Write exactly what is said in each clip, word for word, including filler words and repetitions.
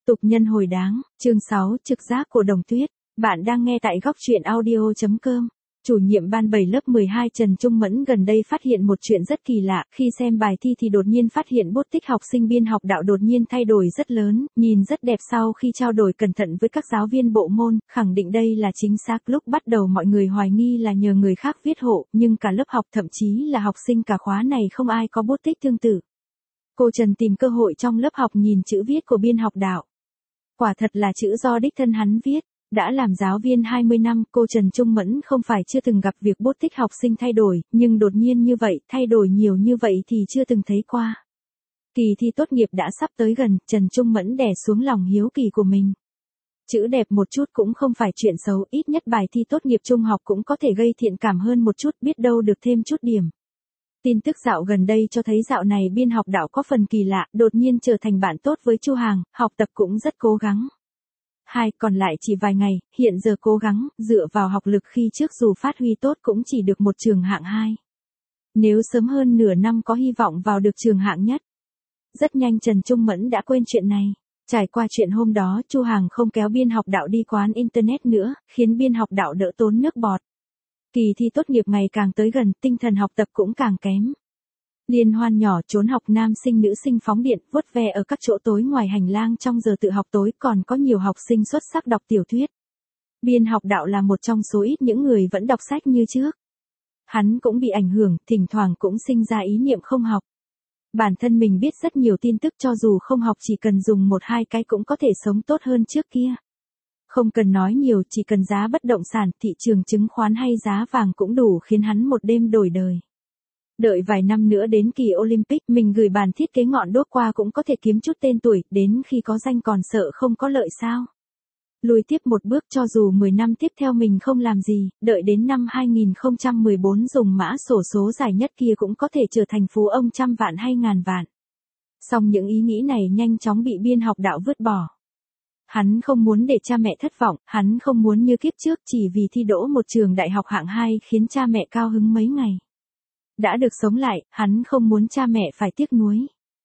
Tục nhân hồi đáng, chương sáu, trực giác của Đồng Tuyết. Bạn đang nghe tại góc truyện audio chấm com. Chủ nhiệm ban bảy lớp mười hai Trần Trung Mẫn gần đây phát hiện một chuyện rất kỳ lạ, khi xem bài thi thì đột nhiên phát hiện bút tích học sinh biên học đạo đột nhiên thay đổi rất lớn, nhìn rất đẹp. Sau khi trao đổi cẩn thận với các giáo viên bộ môn, khẳng định đây là chính xác. Lúc bắt đầu mọi người hoài nghi là nhờ người khác viết hộ, nhưng cả lớp học thậm chí là học sinh cả khóa này không ai có bút tích tương tự. Cô Trần tìm cơ hội trong lớp học nhìn chữ viết của biên học đạo. Quả thật là chữ do đích thân hắn viết. Đã làm giáo viên hai mươi năm, cô Trần Trung Mẫn không phải chưa từng gặp việc bút tích học sinh thay đổi, nhưng đột nhiên như vậy, thay đổi nhiều như vậy thì chưa từng thấy qua. Kỳ thi tốt nghiệp đã sắp tới gần, Trần Trung Mẫn đè xuống lòng hiếu kỳ của mình. Chữ đẹp một chút cũng không phải chuyện xấu, ít nhất bài thi tốt nghiệp trung học cũng có thể gây thiện cảm hơn một chút, biết đâu được thêm chút điểm. Tin tức dạo gần đây cho thấy dạo này biên học đạo có phần kỳ lạ, đột nhiên trở thành bạn tốt với Chu Hàng, học tập cũng rất cố gắng. Hai, còn lại chỉ vài ngày, hiện giờ cố gắng, dựa vào học lực khi trước dù phát huy tốt cũng chỉ được một trường hạng hai. Nếu sớm hơn nửa năm có hy vọng vào được trường hạng nhất. Rất nhanh Trần Trung Mẫn đã quên chuyện này. Trải qua chuyện hôm đó, Chu Hàng không kéo biên học đạo đi quán internet nữa, khiến biên học đạo đỡ tốn nước bọt. Kỳ thi tốt nghiệp ngày càng tới gần, tinh thần học tập cũng càng kém. Liên hoan nhỏ trốn học nam sinh nữ sinh phóng điện, vuốt ve ở các chỗ tối ngoài hành lang trong giờ tự học tối, còn có nhiều học sinh xuất sắc đọc tiểu thuyết. Biên học đạo là một trong số ít những người vẫn đọc sách như trước. Hắn cũng bị ảnh hưởng, thỉnh thoảng cũng sinh ra ý niệm không học. Bản thân mình biết rất nhiều tin tức, cho dù không học chỉ cần dùng một hai cái cũng có thể sống tốt hơn trước kia. Không cần nói nhiều, chỉ cần giá bất động sản, thị trường chứng khoán hay giá vàng cũng đủ khiến hắn một đêm đổi đời. Đợi vài năm nữa đến kỳ Olympic, mình gửi bản thiết kế ngọn đuốc qua cũng có thể kiếm chút tên tuổi, đến khi có danh còn sợ không có lợi sao. Lùi tiếp một bước, cho dù mười năm tiếp theo mình không làm gì, đợi đến năm hai nghìn không trăm mười bốn dùng mã xổ số giải nhất kia cũng có thể trở thành phú ông trăm vạn hay ngàn vạn. Song những ý nghĩ này nhanh chóng bị biên học đạo vứt bỏ. Hắn không muốn để cha mẹ thất vọng, hắn không muốn như kiếp trước chỉ vì thi đỗ một trường đại học hạng hai khiến cha mẹ cao hứng mấy ngày. Đã được sống lại, hắn không muốn cha mẹ phải tiếc nuối.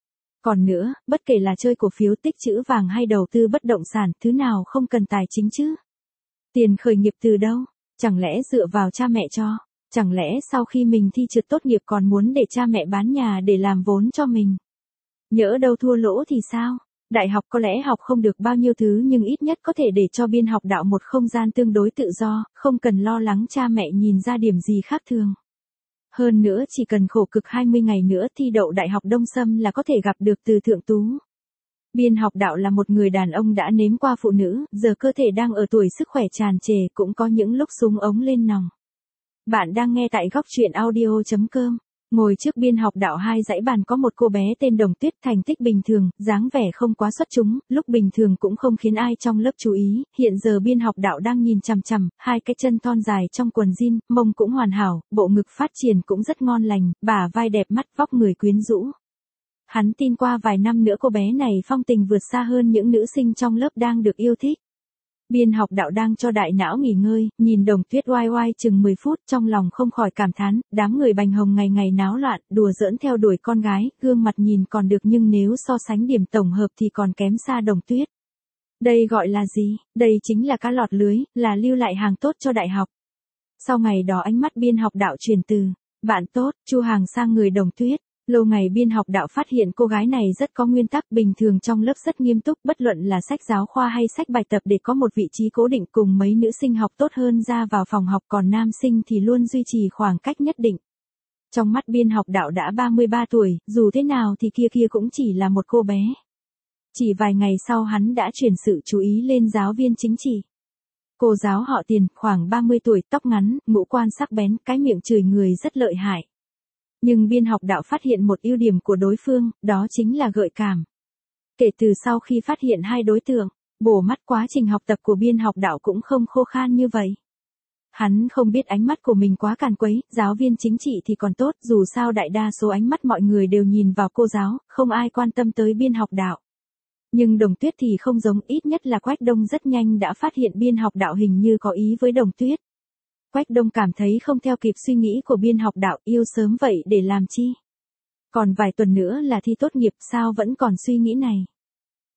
Còn nữa, bất kể là chơi cổ phiếu tích trữ vàng hay đầu tư bất động sản, thứ nào không cần tài chính chứ? Tiền khởi nghiệp từ đâu? Chẳng lẽ dựa vào cha mẹ cho? Chẳng lẽ sau khi mình thi trượt tốt nghiệp còn muốn để cha mẹ bán nhà để làm vốn cho mình? Nhỡ đâu thua lỗ thì sao? Đại học có lẽ học không được bao nhiêu thứ nhưng ít nhất có thể để cho biên học đạo một không gian tương đối tự do, không cần lo lắng cha mẹ nhìn ra điểm gì khác thường. Hơn nữa chỉ cần khổ cực hai mươi ngày nữa thi đậu Đại học Đông Xâm là có thể gặp được từ thượng tú. Biên học đạo là một người đàn ông đã nếm qua phụ nữ, giờ cơ thể đang ở tuổi sức khỏe tràn trề, cũng có những lúc súng ống lên nòng. Bạn đang nghe tại góc truyện audio chấm com. Ngồi trước biên học đạo hai dãy bàn có một cô bé tên Đồng Tuyết, thành tích bình thường, dáng vẻ không quá xuất chúng, lúc bình thường cũng không khiến ai trong lớp chú ý, hiện giờ biên học đạo đang nhìn chằm chằm, hai cái chân thon dài trong quần jean, mông cũng hoàn hảo, bộ ngực phát triển cũng rất ngon lành, bả vai đẹp mắt, vóc người quyến rũ. Hắn tin qua vài năm nữa cô bé này phong tình vượt xa hơn những nữ sinh trong lớp đang được yêu thích. Biên học đạo đang cho đại não nghỉ ngơi, nhìn Đồng Tuyết oai oai chừng mười phút, trong lòng không khỏi cảm thán, đám người bành hồng ngày ngày náo loạn, đùa giỡn theo đuổi con gái, gương mặt nhìn còn được nhưng nếu so sánh điểm tổng hợp thì còn kém xa Đồng Tuyết. Đây gọi là gì? Đây chính là cá lọt lưới, là lưu lại hàng tốt cho đại học. Sau ngày đó ánh mắt biên học đạo chuyển từ bạn tốt, Chu Hàng sang người Đồng Tuyết. Lâu ngày biên học đạo phát hiện cô gái này rất có nguyên tắc, bình thường trong lớp rất nghiêm túc, bất luận là sách giáo khoa hay sách bài tập để có một vị trí cố định, cùng mấy nữ sinh học tốt hơn ra vào phòng học, còn nam sinh thì luôn duy trì khoảng cách nhất định. Trong mắt biên học đạo đã ba mươi ba tuổi, dù thế nào thì kia kia cũng chỉ là một cô bé. Chỉ vài ngày sau hắn đã chuyển sự chú ý lên giáo viên chính trị. Cô giáo họ Tiền, khoảng ba mươi tuổi, tóc ngắn, ngũ quan sắc bén, cái miệng chửi người rất lợi hại. Nhưng biên học đạo phát hiện một ưu điểm của đối phương, đó chính là gợi cảm. Kể từ sau khi phát hiện hai đối tượng, bổ mắt, quá trình học tập của biên học đạo cũng không khô khan như vậy. Hắn không biết ánh mắt của mình quá càn quấy, giáo viên chính trị thì còn tốt, dù sao đại đa số ánh mắt mọi người đều nhìn vào cô giáo, không ai quan tâm tới biên học đạo. Nhưng Đồng Tuyết thì không giống, ít nhất là Quách Đông rất nhanh đã phát hiện biên học đạo hình như có ý với Đồng Tuyết. Quách Đông cảm thấy không theo kịp suy nghĩ của biên học đạo, yêu sớm vậy để làm chi? Còn vài tuần nữa là thi tốt nghiệp, sao vẫn còn suy nghĩ này?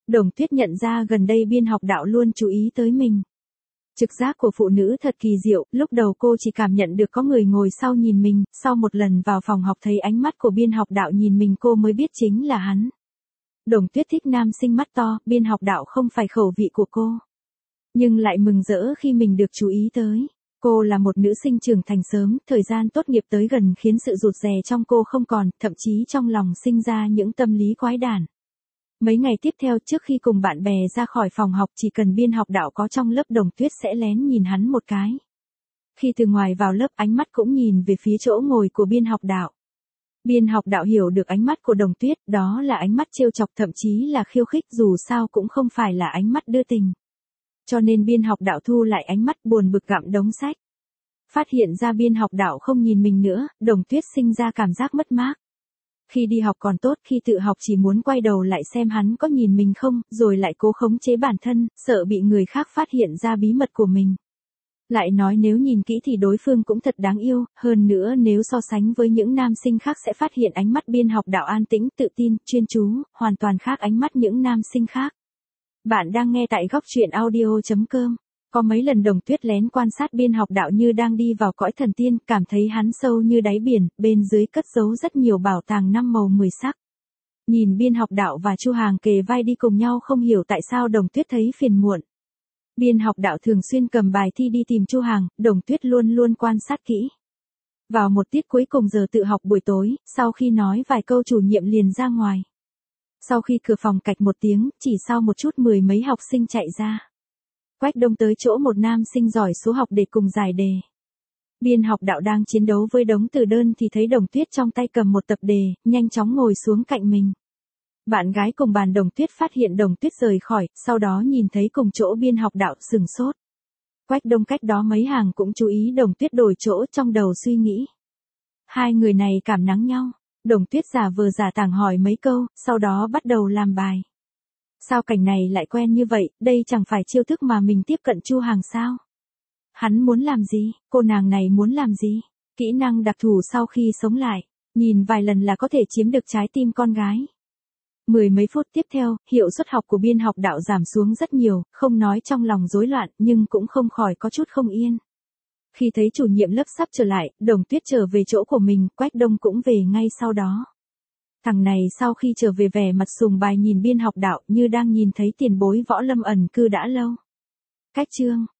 Đồng Tuyết nhận ra gần đây biên học đạo luôn chú ý tới mình. Trực giác của phụ nữ thật kỳ diệu, lúc đầu cô chỉ cảm nhận được có người ngồi sau nhìn mình, sau một lần vào phòng học thấy ánh mắt của biên học đạo nhìn mình cô mới biết chính là hắn. Đồng Tuyết thích nam sinh mắt to, biên học đạo không phải khẩu vị của cô. Nhưng lại mừng rỡ khi mình được chú ý tới. Cô là một nữ sinh trưởng thành sớm, thời gian tốt nghiệp tới gần khiến sự rụt rè trong cô không còn, thậm chí trong lòng sinh ra những tâm lý quái đản. Mấy ngày tiếp theo trước khi cùng bạn bè ra khỏi phòng học chỉ cần biên học đạo có trong lớp Đồng Tuyết sẽ lén nhìn hắn một cái. Khi từ ngoài vào lớp ánh mắt cũng nhìn về phía chỗ ngồi của biên học đạo. Biên học đạo hiểu được ánh mắt của Đồng Tuyết, đó là ánh mắt trêu chọc thậm chí là khiêu khích dù sao cũng không phải là ánh mắt đưa tình. Cho nên biên học đạo thu lại ánh mắt buồn bực gặm đống sách. Phát hiện ra biên học đạo không nhìn mình nữa, Đồng Tuyết sinh ra cảm giác mất mát. Khi đi học còn tốt, khi tự học chỉ muốn quay đầu lại xem hắn có nhìn mình không, rồi lại cố khống chế bản thân, sợ bị người khác phát hiện ra bí mật của mình. Lại nói nếu nhìn kỹ thì đối phương cũng thật đáng yêu, hơn nữa nếu so sánh với những nam sinh khác sẽ phát hiện ánh mắt biên học đạo an tĩnh, tự tin, chuyên chú, hoàn toàn khác ánh mắt những nam sinh khác. Bạn đang nghe tại góc truyện audio chấm com. Có mấy lần Đồng Tuyết lén quan sát biên học đạo như đang đi vào cõi thần tiên, cảm thấy hắn sâu như đáy biển, bên dưới cất giấu rất nhiều bảo tàng năm màu mười sắc. Nhìn biên học đạo và Chu Hàng kề vai đi cùng nhau không hiểu tại sao Đồng Tuyết thấy phiền muộn. Biên học đạo thường xuyên cầm bài thi đi tìm Chu Hàng, Đồng Tuyết luôn luôn quan sát kỹ. Vào một tiết cuối cùng giờ tự học buổi tối, sau khi nói vài câu chủ nhiệm liền ra ngoài. Sau khi cửa phòng cạch một tiếng, chỉ sau một chút mười mấy học sinh chạy ra. Quách Đông tới chỗ một nam sinh giỏi số học để cùng giải đề. Biên học đạo đang chiến đấu với đống từ đơn thì thấy Đồng Tuyết trong tay cầm một tập đề, nhanh chóng ngồi xuống cạnh mình. Bạn gái cùng bàn Đồng Tuyết phát hiện Đồng Tuyết rời khỏi, sau đó nhìn thấy cùng chỗ biên học đạo sừng sốt. Quách Đông cách đó mấy hàng cũng chú ý Đồng Tuyết đổi chỗ trong đầu suy nghĩ. Hai người này cảm nắng nhau, Đồng Tuyết giả vờ giả tảng hỏi mấy câu, sau đó bắt đầu làm bài. Sao cảnh này lại quen như vậy, đây chẳng phải chiêu thức mà mình tiếp cận Chu Hàng sao? Hắn muốn làm gì, cô nàng này muốn làm gì? Kỹ năng đặc thù sau khi sống lại, nhìn vài lần là có thể chiếm được trái tim con gái. Mười mấy phút tiếp theo, hiệu suất học của biên học đạo giảm xuống rất nhiều, không nói trong lòng rối loạn nhưng cũng không khỏi có chút không yên. Khi thấy chủ nhiệm lớp sắp trở lại, Đồng Tuyết trở về chỗ của mình, Quách Đông cũng về ngay sau đó. Thằng này sau khi trở về vẻ mặt sùng bài nhìn biên học đạo như đang nhìn thấy tiền bối võ lâm ẩn cư đã lâu. Cách chương